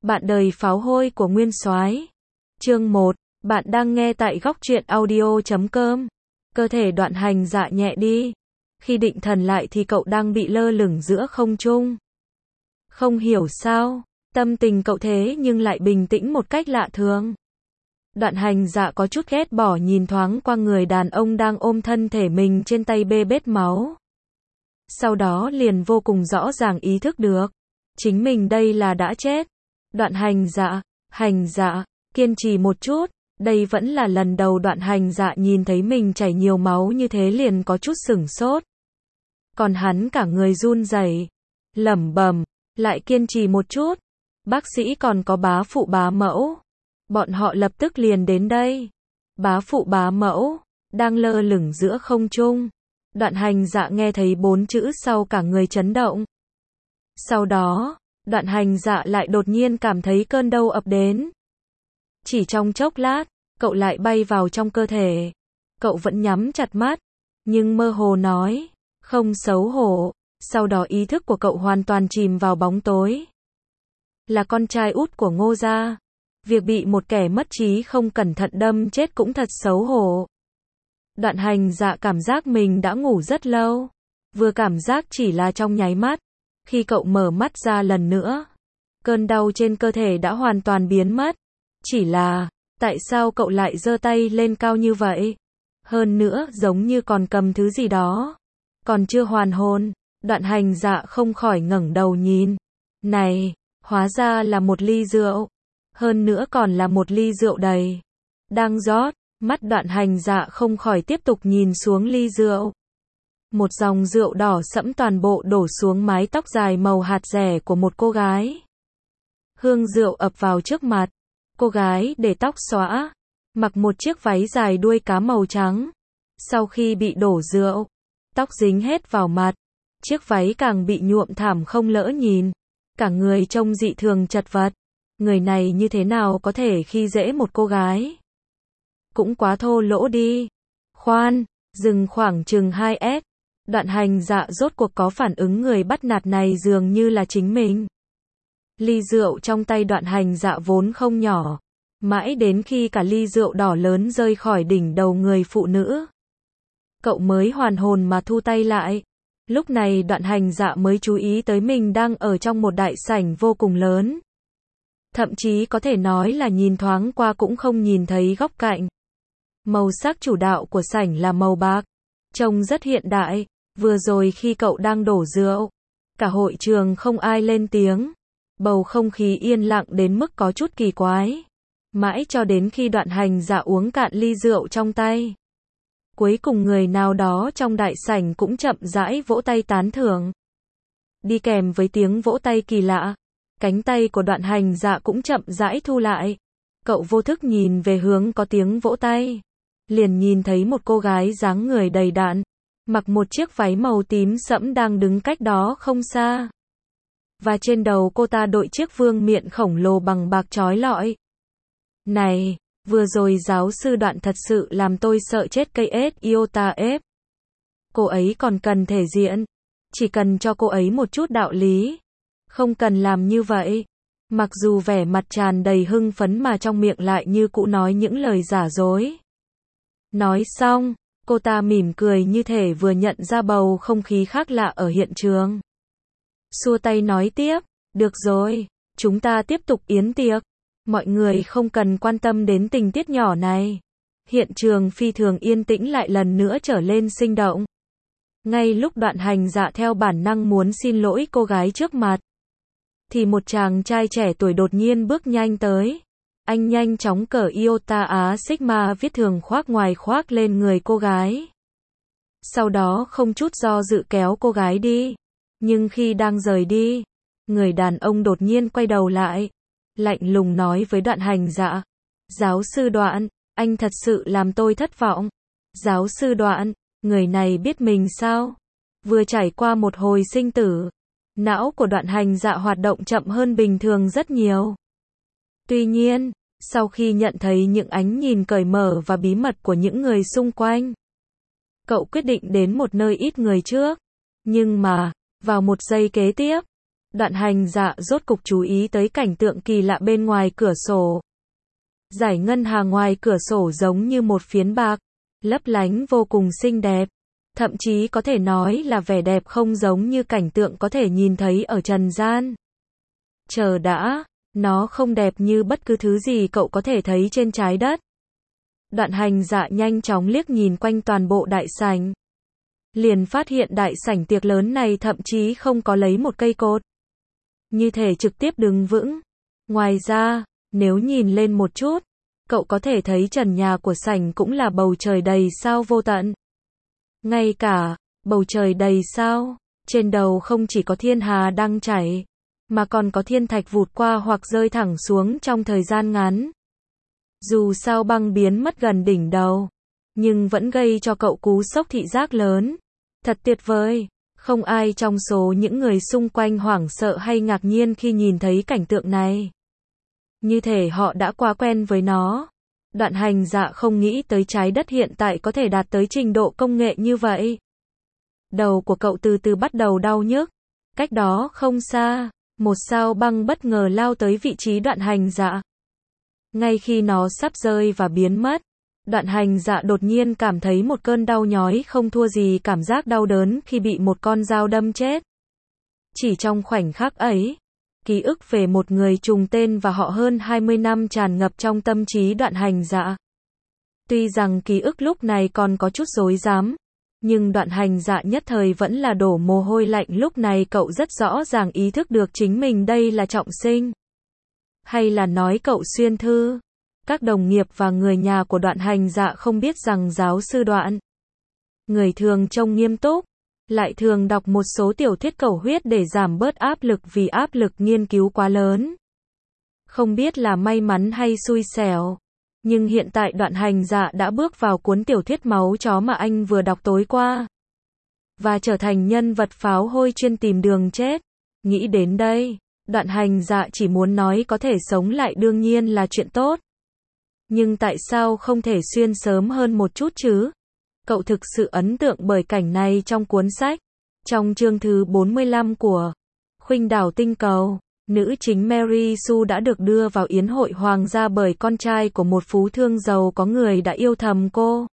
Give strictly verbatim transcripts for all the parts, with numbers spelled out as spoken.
Bạn đời pháo hôi của Nguyên Soái. Chương một. Bạn đang nghe tại góc truyện audio chấm com. Cơ thể Đoạn Hành Dạ nhẹ đi. Khi định thần lại thì cậu đang bị lơ lửng giữa không trung. Không hiểu sao, tâm tình cậu thế nhưng lại bình tĩnh một cách lạ thường. Đoạn Hành Dạ có chút ghét bỏ nhìn thoáng qua người đàn ông đang ôm thân thể mình trên tay bê bết máu. Sau đó liền vô cùng rõ ràng ý thức được, chính mình đây là đã chết. Đoạn Hành Dạ, Hành Dạ, kiên trì một chút, đây vẫn là lần đầu Đoạn Hành Dạ nhìn thấy mình chảy nhiều máu như thế liền có chút sửng sốt. Còn hắn cả người run rẩy, lẩm bẩm, lại kiên trì một chút, bác sĩ còn có bá phụ bá mẫu. Bọn họ lập tức liền đến đây. Bá phụ bá mẫu, đang lơ lửng giữa không trung. Đoạn Hành Dạ nghe thấy bốn chữ sau cả người chấn động. Sau đó, Đoạn Hành Dạ lại đột nhiên cảm thấy cơn đau ập đến. Chỉ trong chốc lát, cậu lại bay vào trong cơ thể. Cậu vẫn nhắm chặt mắt, nhưng mơ hồ nói, không xấu hổ. Sau đó ý thức của cậu hoàn toàn chìm vào bóng tối. Là con trai út của Ngô gia. Việc bị một kẻ mất trí không cẩn thận đâm chết cũng thật xấu hổ. Đoạn Hành Dạ cảm giác mình đã ngủ rất lâu. Vừa cảm giác chỉ là trong nháy mắt. Khi cậu mở mắt ra lần nữa, cơn đau trên cơ thể đã hoàn toàn biến mất. Chỉ là, tại sao cậu lại giơ tay lên cao như vậy? Hơn nữa giống như còn cầm thứ gì đó. Còn chưa hoàn hồn, Đoạn Hành Dạ không khỏi ngẩng đầu nhìn. Này, hóa ra là một ly rượu. Hơn nữa còn là một ly rượu đầy. Đang rót, mắt Đoạn Hành Dạ không khỏi tiếp tục nhìn xuống ly rượu. Một dòng rượu đỏ sẫm toàn bộ đổ xuống mái tóc dài màu hạt rẻ của một cô gái. Hương rượu ập vào trước mặt. Cô gái để tóc xõa, mặc một chiếc váy dài đuôi cá màu trắng. Sau khi bị đổ rượu, tóc dính hết vào mặt. Chiếc váy càng bị nhuộm thảm không lỡ nhìn. Cả người trông dị thường chật vật. Người này như thế nào có thể khi dễ một cô gái? Cũng quá thô lỗ đi. Khoan, dừng khoảng chừng hai mét. Đoạn Hành Dạ rốt cuộc có phản ứng người bắt nạt này dường như là chính mình. Ly rượu trong tay Đoạn Hành Dạ vốn không nhỏ. Mãi đến khi cả ly rượu đỏ lớn rơi khỏi đỉnh đầu người phụ nữ, cậu mới hoàn hồn mà thu tay lại. Lúc này Đoạn Hành Dạ mới chú ý tới mình đang ở trong một đại sảnh vô cùng lớn. Thậm chí có thể nói là nhìn thoáng qua cũng không nhìn thấy góc cạnh. Màu sắc chủ đạo của sảnh là màu bạc, trông rất hiện đại. Vừa rồi khi cậu đang đổ rượu, cả hội trường không ai lên tiếng. Bầu không khí yên lặng đến mức có chút kỳ quái. Mãi cho đến khi Đoạn Hành Dạ uống cạn ly rượu trong tay. Cuối cùng người nào đó trong đại sảnh cũng chậm rãi vỗ tay tán thưởng. Đi kèm với tiếng vỗ tay kỳ lạ, cánh tay của Đoạn Hành Dạ cũng chậm rãi thu lại. Cậu vô thức nhìn về hướng có tiếng vỗ tay. Liền nhìn thấy một cô gái dáng người đầy đặn, mặc một chiếc váy màu tím sẫm đang đứng cách đó không xa. Và trên đầu cô ta đội chiếc vương miện khổng lồ bằng bạc chói lọi. Này, vừa rồi giáo sư Đoạn thật sự làm tôi sợ chết cây ết iota ép. Cô ấy còn cần thể diện. Chỉ cần cho cô ấy một chút đạo lý. Không cần làm như vậy. Mặc dù vẻ mặt tràn đầy hưng phấn mà trong miệng lại như cũ nói những lời giả dối. Nói xong, cô ta mỉm cười như thể vừa nhận ra bầu không khí khác lạ ở hiện trường. Xua tay nói tiếp, được rồi, chúng ta tiếp tục yến tiệc. Mọi người không cần quan tâm đến tình tiết nhỏ này. Hiện trường phi thường yên tĩnh lại lần nữa trở lên sinh động. Ngay lúc Đoạn Hành Dạ theo bản năng muốn xin lỗi cô gái trước mặt, thì một chàng trai trẻ tuổi đột nhiên bước nhanh tới. Anh nhanh chóng cởi iota á sigma viết thường khoác ngoài khoác lên người cô gái. Sau đó không chút do dự kéo cô gái đi. Nhưng khi đang rời đi, người đàn ông đột nhiên quay đầu lại, lạnh lùng nói với Đoạn Hành Dạ. Giáo sư Đoạn, anh thật sự làm tôi thất vọng. Giáo sư Đoạn, người này biết mình sao? Vừa trải qua một hồi sinh tử, não của Đoạn Hành Dạ hoạt động chậm hơn bình thường rất nhiều. Tuy nhiên, sau khi nhận thấy những ánh nhìn cởi mở và bí mật của những người xung quanh, cậu quyết định đến một nơi ít người trước. Nhưng mà, vào một giây kế tiếp, Đoạn hành dạ rốt cục chú ý tới cảnh tượng kỳ lạ bên ngoài cửa sổ. Dải ngân hà ngoài cửa sổ giống như một phiến bạc, lấp lánh vô cùng xinh đẹp. Thậm chí có thể nói là vẻ đẹp không giống như cảnh tượng có thể nhìn thấy ở trần gian. Chờ đã, nó không đẹp như bất cứ thứ gì cậu có thể thấy trên trái đất. Đoạn hành dạ nhanh chóng liếc nhìn quanh toàn bộ đại sảnh. Liền phát hiện đại sảnh tiệc lớn này thậm chí không có lấy một cây cột. Như thể trực tiếp đứng vững. Ngoài ra, nếu nhìn lên một chút, cậu có thể thấy trần nhà của sảnh cũng là bầu trời đầy sao vô tận. Ngay cả, bầu trời đầy sao, trên đầu không chỉ có thiên hà đang chảy, mà còn có thiên thạch vụt qua hoặc rơi thẳng xuống trong thời gian ngắn. Dù sao băng biến mất gần đỉnh đầu, nhưng vẫn gây cho cậu cú sốc thị giác lớn. Thật tuyệt vời, không ai trong số những người xung quanh hoảng sợ hay ngạc nhiên khi nhìn thấy cảnh tượng này. Như thể họ đã quá quen với nó. Đoạn hành dạ không nghĩ tới trái đất hiện tại có thể đạt tới trình độ công nghệ như vậy. Đầu của cậu từ từ bắt đầu đau nhức. Cách đó không xa, một sao băng bất ngờ lao tới vị trí đoạn hành dạ. Ngay khi nó sắp rơi và biến mất, đoạn hành dạ đột nhiên cảm thấy một cơn đau nhói không thua gì cảm giác đau đớn khi bị một con dao đâm chết. Chỉ trong khoảnh khắc ấy, ký ức về một người trùng tên và họ hơn hai mươi năm tràn ngập trong tâm trí đoạn hành dạ. Tuy rằng ký ức lúc này còn có chút rối rắm, nhưng đoạn hành dạ nhất thời vẫn là đổ mồ hôi lạnh. Lúc này cậu rất rõ ràng ý thức được chính mình đây là trọng sinh. Hay là nói cậu xuyên thư. Các đồng nghiệp và người nhà của đoạn hành dạ không biết rằng giáo sư Đoạn, người thường trông nghiêm túc, lại thường đọc một số tiểu thuyết cầu huyết để giảm bớt áp lực vì áp lực nghiên cứu quá lớn. Không biết là may mắn hay xui xẻo, nhưng hiện tại đoạn hành dạ đã bước vào cuốn tiểu thuyết máu chó mà anh vừa đọc tối qua. Và trở thành nhân vật pháo hôi chuyên tìm đường chết. Nghĩ đến đây, đoạn hành dạ chỉ muốn nói có thể sống lại đương nhiên là chuyện tốt. Nhưng tại sao không thể xuyên sớm hơn một chút chứ? Cậu thực sự ấn tượng bởi cảnh này trong cuốn sách. Trong chương thứ bốn mươi lăm của Khuynh đảo tinh cầu, nữ chính Mary Sue đã được đưa vào yến hội hoàng gia bởi con trai của một phú thương giàu có người đã yêu thầm cô.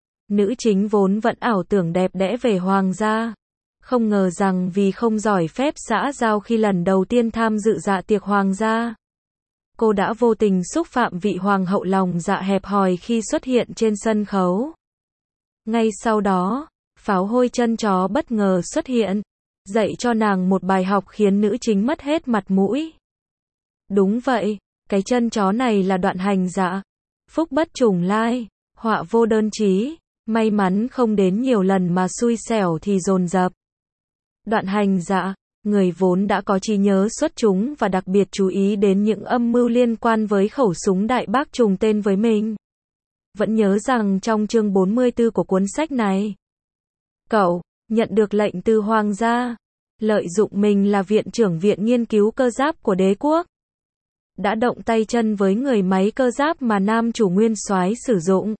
Nữ chính vốn vẫn ảo tưởng đẹp đẽ về hoàng gia. Không ngờ rằng vì không giỏi phép xã giao khi lần đầu tiên tham dự dạ tiệc hoàng gia, cô đã vô tình xúc phạm vị hoàng hậu lòng dạ hẹp hòi khi xuất hiện trên sân khấu. Ngay sau đó, pháo hôi chân chó bất ngờ xuất hiện, dạy cho nàng một bài học khiến nữ chính mất hết mặt mũi. Đúng vậy, cái chân chó này là đoạn hành dạ. Phúc bất trùng lai, họa vô đơn chí, may mắn không đến nhiều lần mà xui xẻo thì dồn dập. Đoạn hành dạ, người vốn đã có trí nhớ xuất chúng và đặc biệt chú ý đến những âm mưu liên quan với khẩu súng đại bác trùng tên với mình. Vẫn nhớ rằng trong chương bốn mươi tư của cuốn sách này, cậu nhận được lệnh từ hoàng gia, lợi dụng mình là viện trưởng viện nghiên cứu cơ giáp của đế quốc, đã động tay chân với người máy cơ giáp mà nam chủ nguyên soái sử dụng.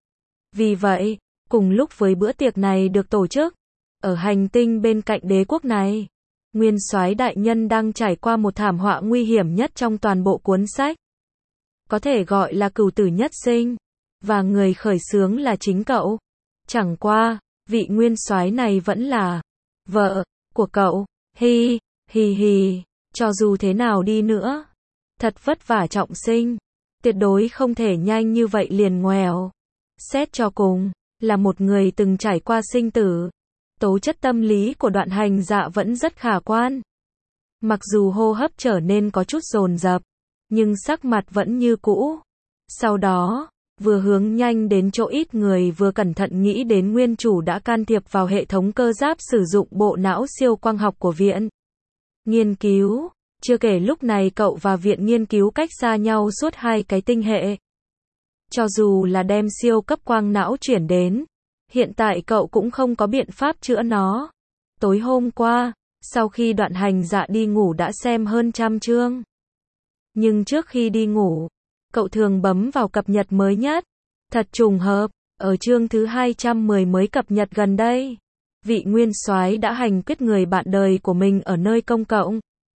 Vì vậy, cùng lúc với bữa tiệc này được tổ chức ở hành tinh bên cạnh đế quốc này, nguyên soái đại nhân đang trải qua một thảm họa nguy hiểm nhất trong toàn bộ cuốn sách. Có thể gọi là cửu tử nhất sinh, và người khởi xướng là chính cậu. Chẳng qua, vị nguyên soái này vẫn là vợ của cậu. Hi, hi hi, cho dù thế nào đi nữa, thật vất vả trọng sinh, tuyệt đối không thể nhanh như vậy liền ngoèo. Xét cho cùng, là một người từng trải qua sinh tử, tố chất tâm lý của đoạn hành dạ vẫn rất khả quan. Mặc dù hô hấp trở nên có chút dồn dập, nhưng sắc mặt vẫn như cũ. Sau đó, vừa hướng nhanh đến chỗ ít người vừa cẩn thận nghĩ đến nguyên chủ đã can thiệp vào hệ thống cơ giáp sử dụng bộ não siêu quang học của viện nghiên cứu. Chưa kể lúc này cậu và viện nghiên cứu cách xa nhau suốt hai cái tinh hệ. Cho dù là đem siêu cấp quang não chuyển đến, hiện tại cậu cũng không có biện pháp chữa nó. Tối hôm qua, sau khi đoạn hành dạ đi ngủ đã xem hơn trăm chương. Nhưng trước khi đi ngủ, cậu thường bấm vào cập nhật mới nhất. Thật trùng hợp, ở chương thứ hai trăm mười mới cập nhật gần đây, vị nguyên soái đã hành quyết người bạn đời của mình ở nơi công cộng.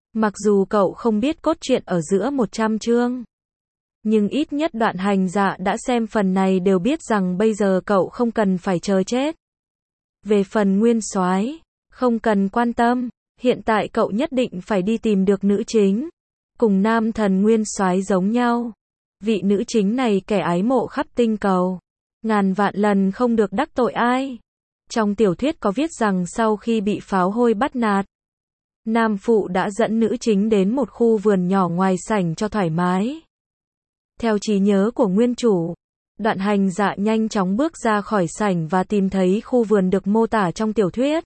Mặc dù cậu không biết cốt truyện ở giữa một trăm chương, nhưng ít nhất Đoạn Hành Dạ đã xem phần này đều biết rằng bây giờ cậu không cần phải chờ chết. Về phần Nguyên Soái, không cần quan tâm, hiện tại cậu nhất định phải đi tìm được nữ chính. Cùng nam thần Nguyên Soái giống nhau. Vị nữ chính này kẻ ái mộ khắp tinh cầu. Ngàn vạn lần không được đắc tội ai. Trong tiểu thuyết có viết rằng sau khi bị pháo hôi bắt nạt, nam phụ đã dẫn nữ chính đến một khu vườn nhỏ ngoài sảnh cho thoải mái. Theo trí nhớ của nguyên chủ, Đoạn Hành Dạ nhanh chóng bước ra khỏi sảnh và tìm thấy khu vườn được mô tả trong tiểu thuyết.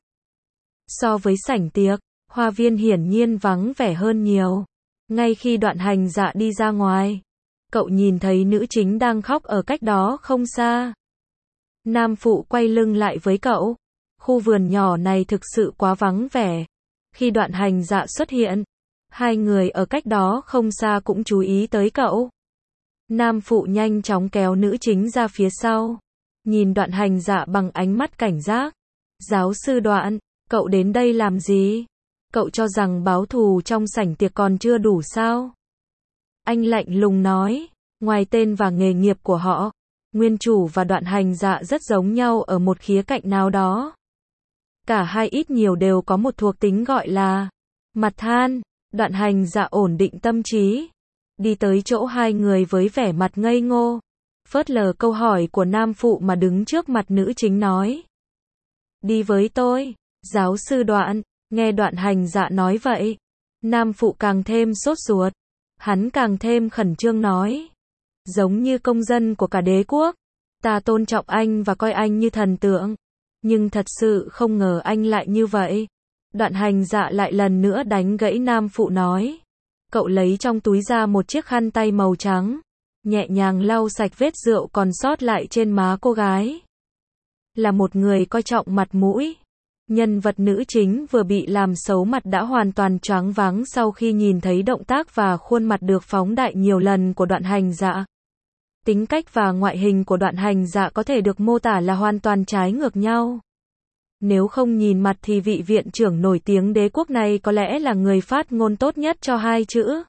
So với sảnh tiệc, hoa viên hiển nhiên vắng vẻ hơn nhiều. Ngay khi Đoạn Hành Dạ đi ra ngoài, cậu nhìn thấy nữ chính đang khóc ở cách đó không xa. Nam phụ quay lưng lại với cậu. Khu vườn nhỏ này thực sự quá vắng vẻ. Khi Đoạn Hành Dạ xuất hiện, hai người ở cách đó không xa cũng chú ý tới cậu. Nam phụ nhanh chóng kéo nữ chính ra phía sau, nhìn Đoạn Hành Dạ bằng ánh mắt cảnh giác. Giáo sư Đoạn, cậu đến đây làm gì? Cậu cho rằng báo thù trong sảnh tiệc còn chưa đủ sao? Anh lạnh lùng nói, ngoài tên và nghề nghiệp của họ, nguyên chủ và Đoạn Hành Dạ rất giống nhau ở một khía cạnh nào đó. Cả hai ít nhiều đều có một thuộc tính gọi là mặt than. Đoạn Hành Dạ ổn định tâm trí, đi tới chỗ hai người với vẻ mặt ngây ngô, phớt lờ câu hỏi của nam phụ mà đứng trước mặt nữ chính nói. Đi với tôi, giáo sư Đoạn. Nghe Đoạn Hành Dạ nói vậy, nam phụ càng thêm sốt ruột, hắn càng thêm khẩn trương nói. Giống như công dân của cả đế quốc, ta tôn trọng anh và coi anh như thần tượng, nhưng thật sự không ngờ anh lại như vậy. Đoạn Hành Dạ lại lần nữa đánh gãy nam phụ nói. Cậu lấy trong túi ra một chiếc khăn tay màu trắng, nhẹ nhàng lau sạch vết rượu còn sót lại trên má cô gái. Là một người coi trọng mặt mũi, nhân vật nữ chính vừa bị làm xấu mặt đã hoàn toàn choáng váng sau khi nhìn thấy động tác và khuôn mặt được phóng đại nhiều lần của Đoạn Hành Dạ. Tính cách và ngoại hình của Đoạn Hành Dạ có thể được mô tả là hoàn toàn trái ngược nhau. Nếu không nhìn mặt thì vị viện trưởng nổi tiếng đế quốc này có lẽ là người phát ngôn tốt nhất cho hai chữ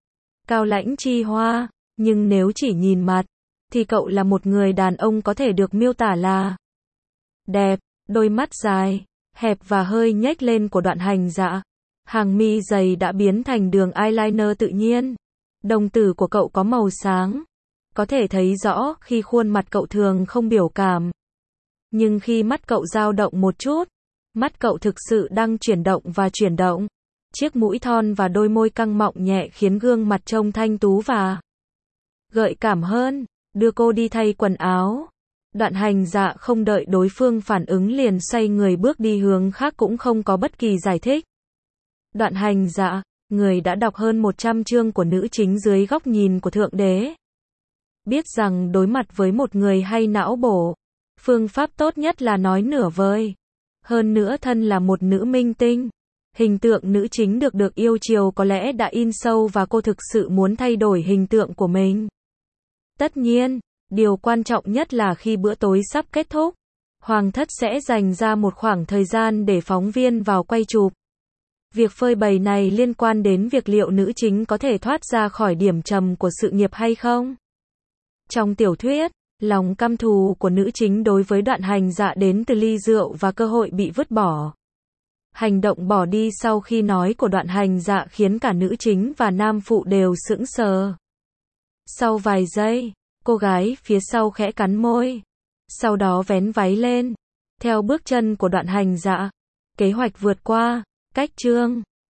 Cao Lãnh Chi Hoa, nhưng nếu chỉ nhìn mặt, thì cậu là một người đàn ông có thể được miêu tả là đẹp. Đôi mắt dài, hẹp và hơi nhếch lên của Đoạn Hành Dạ. Hàng mi dày đã biến thành đường eyeliner tự nhiên. Đồng tử của cậu có màu sáng, có thể thấy rõ khi khuôn mặt cậu thường không biểu cảm. Nhưng khi mắt cậu dao động một chút, mắt cậu thực sự đang chuyển động và chuyển động. Chiếc mũi thon và đôi môi căng mọng nhẹ khiến gương mặt trông thanh tú và gợi cảm hơn. Đưa cô đi thay quần áo. Đoạn Hành Dạ không đợi đối phương phản ứng liền xoay người bước đi hướng khác cũng không có bất kỳ giải thích. Đoạn Hành Dạ, người đã đọc hơn một trăm chương của nữ chính dưới góc nhìn của Thượng Đế, biết rằng đối mặt với một người hay não bổ, phương pháp tốt nhất là nói nửa vời. Hơn nữa thân là một nữ minh tinh, hình tượng nữ chính được được yêu chiều có lẽ đã in sâu và cô thực sự muốn thay đổi hình tượng của mình. Tất nhiên, điều quan trọng nhất là khi bữa tối sắp kết thúc, Hoàng thất sẽ dành ra một khoảng thời gian để phóng viên vào quay chụp. Việc phơi bày này liên quan đến việc liệu nữ chính có thể thoát ra khỏi điểm trầm của sự nghiệp hay không. Trong tiểu thuyết, lòng căm thù của nữ chính đối với Đoạn Hành Dạ đến từ ly rượu và cơ hội bị vứt bỏ. Hành động bỏ đi sau khi nói của Đoạn Hành Dạ khiến cả nữ chính và nam phụ đều sững sờ. Sau vài giây, cô gái phía sau khẽ cắn môi, sau đó vén váy lên, theo bước chân của Đoạn Hành Dạ. Kế hoạch vượt qua cách chương